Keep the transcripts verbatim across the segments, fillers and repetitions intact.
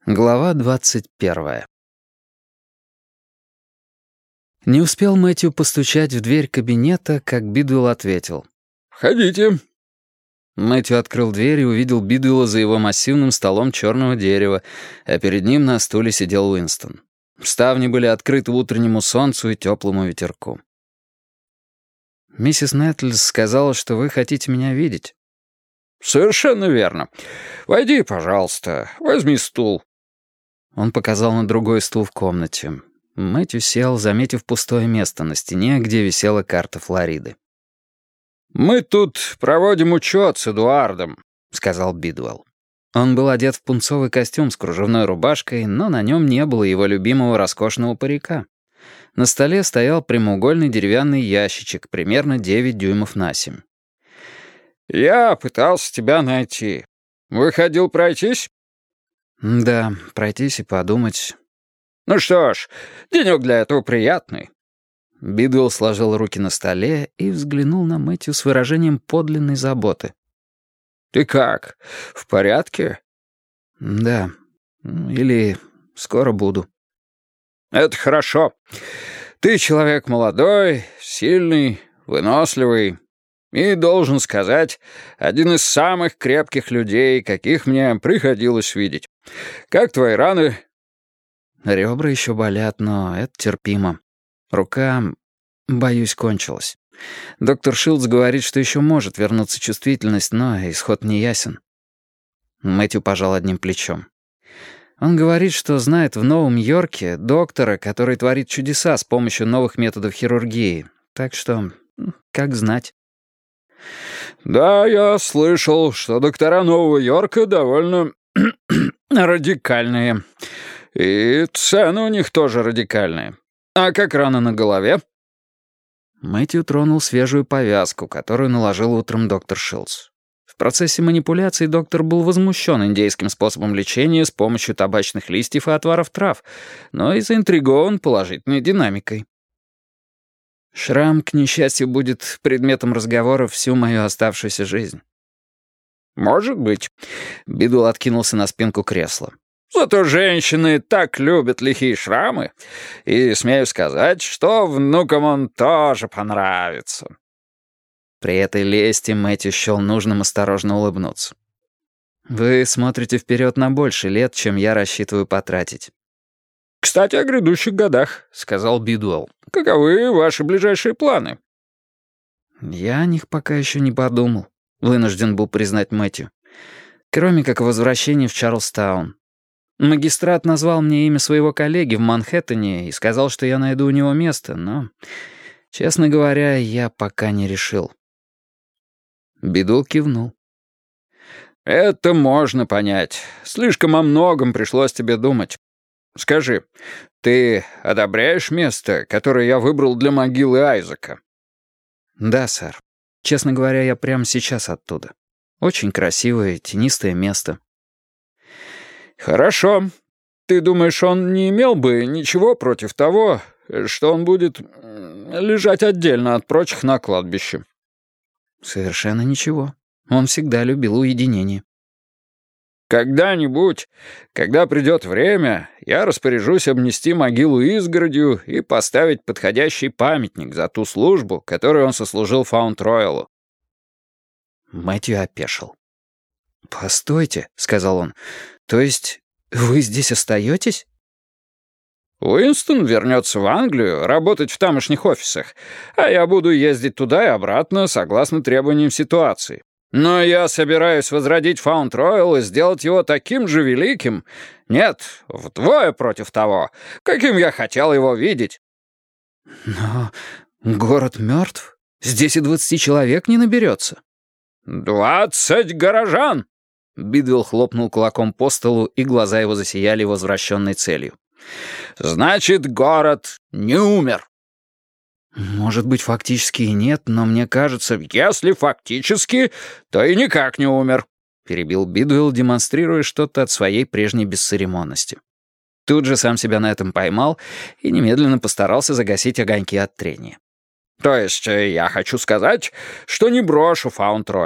Глава двадцать первая. Не успел Мэтью постучать в дверь кабинета, как Бидуэлл ответил. «Входите». Мэтью открыл дверь и увидел Бидуэлла за его массивным столом черного дерева, а перед ним на стуле сидел Уинстон. Ставни были открыты утреннему солнцу и теплому ветерку. «Миссис Нэтлс сказала, что вы хотите меня видеть». «Совершенно верно. Войди, пожалуйста, возьми стул». Он показал на другой стул в комнате. Мэтью сел, заметив пустое место на стене, где висела карта Флориды. «Мы тут проводим учет с Эдуардом», — сказал Бидуэлл. Он был одет в пунцовый костюм с кружевной рубашкой, но на нем не было его любимого роскошного парика. На столе стоял прямоугольный деревянный ящичек, примерно девять дюймов на семь. «Я пытался тебя найти. Выходил пройтись?» «Да, пройтись и подумать». «Ну что ж, денек для этого приятный». Бидуэлл сложил руки на столе и взглянул на Мэтью с выражением подлинной заботы. «Ты как, в порядке?» «Да, или скоро буду». «Это хорошо. Ты человек молодой, сильный, выносливый и, должен сказать, один из самых крепких людей, каких мне приходилось видеть. Как твои раны?» «Ребра еще болят, но это терпимо. Рука, боюсь, кончилась. Доктор Шилдс говорит, что еще может вернуться чувствительность, но исход не ясен». Мэтью пожал одним плечом. Он говорит, что знает в Новом Йорке доктора, который творит чудеса с помощью новых методов хирургии. Так что, как знать. «Да, я слышал, что доктора Нового Йорка довольно радикальные. И цены у них тоже радикальные. А как рана на голове?» Мэтью тронул свежую повязку, которую наложил утром доктор Шилдс. В процессе манипуляций доктор был возмущен индейским способом лечения с помощью табачных листьев и отваров трав, но и заинтригован положительной динамикой. «Шрам, к несчастью, будет предметом разговора всю мою оставшуюся жизнь». «Может быть». Бидуэлл откинулся на спинку кресла. «Зато женщины так любят лихие шрамы, и смею сказать, что внукам он тоже понравится». При этой лести Мэтью счел нужным осторожно улыбнуться. «Вы смотрите вперед на больше лет, чем я рассчитываю потратить». «Кстати, о грядущих годах», — сказал Бидуэлл. «Каковы ваши ближайшие планы?» «Я о них пока еще не подумал», — вынужден был признать Мэтью. «Кроме как возвращения в Чарльстаун. Магистрат назвал мне имя своего коллеги в Манхэттене и сказал, что я найду у него место, но, честно говоря, я пока не решил». Бидуэлл кивнул. «Это можно понять. Слишком о многом пришлось тебе думать. Скажи, ты одобряешь место, которое я выбрал для могилы Айзека?» «Да, сэр. Честно говоря, я прямо сейчас оттуда. Очень красивое, тенистое место». «Хорошо. Ты думаешь, он не имел бы ничего против того, что он будет лежать отдельно от прочих на кладбище?» «Совершенно ничего. Он всегда любил уединение». «Когда-нибудь, когда придет время, я распоряжусь обнести могилу изгородью и поставить подходящий памятник за ту службу, которую он сослужил Фаунд-Роялу». Мэтью опешил. «Постойте», — сказал он, — «то есть вы здесь остаетесь?» «Уинстон вернется в Англию, работать в тамошних офисах, а я буду ездить туда и обратно согласно требованиям ситуации. Но я собираюсь возродить Фаунд-Роял и сделать его таким же великим, нет, вдвое против того, каким я хотел его видеть». «Но город мертв. Здесь и двадцати человек не наберется». «Двадцать горожан!» Бидуэлл хлопнул кулаком по столу, и глаза его засияли возвращенной целью. «Значит, город не умер». «Может быть, фактически и нет, но мне кажется...» «Если фактически, то и никак не умер», — перебил Бидуэлл, демонстрируя что-то от своей прежней бесцеремонности. Тут же сам себя на этом поймал и немедленно постарался загасить огоньки от трения. «То есть я хочу сказать, что не брошу Фаунд-Роял.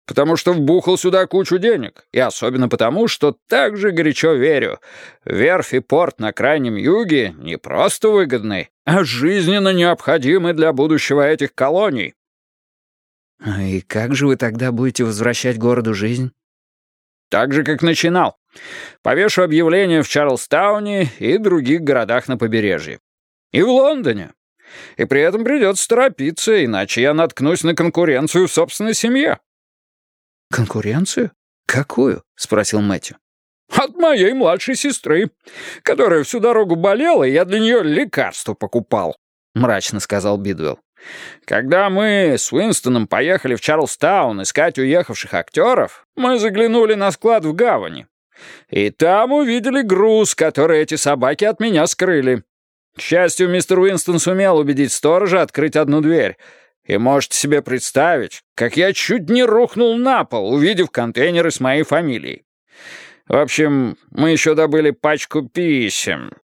потому что вбухал сюда кучу денег, и особенно потому, что так же горячо верю. Верфь и порт на Крайнем Юге не просто выгодны, а жизненно необходимы для будущего этих колоний». «И как же вы тогда будете возвращать городу жизнь?» «Так же, как начинал. Повешу объявление в Чарльстауне и других городах на побережье. И в Лондоне. И при этом придется торопиться, иначе я наткнусь на конкуренцию в собственной семье». «Конкуренцию? Какую?» — спросил Мэтью. «От моей младшей сестры, которая всю дорогу болела, и я для нее лекарства покупал», — мрачно сказал Бидуэлл. «Когда мы с Уинстоном поехали в Чарльстаун искать уехавших актеров, мы заглянули на склад в гавани. И там увидели груз, который эти собаки от меня скрыли. К счастью, мистер Уинстон сумел убедить сторожа открыть одну дверь. И можете себе представить, как я чуть не рухнул на пол, увидев контейнеры с моей фамилией. В общем, мы еще добыли пачку писем.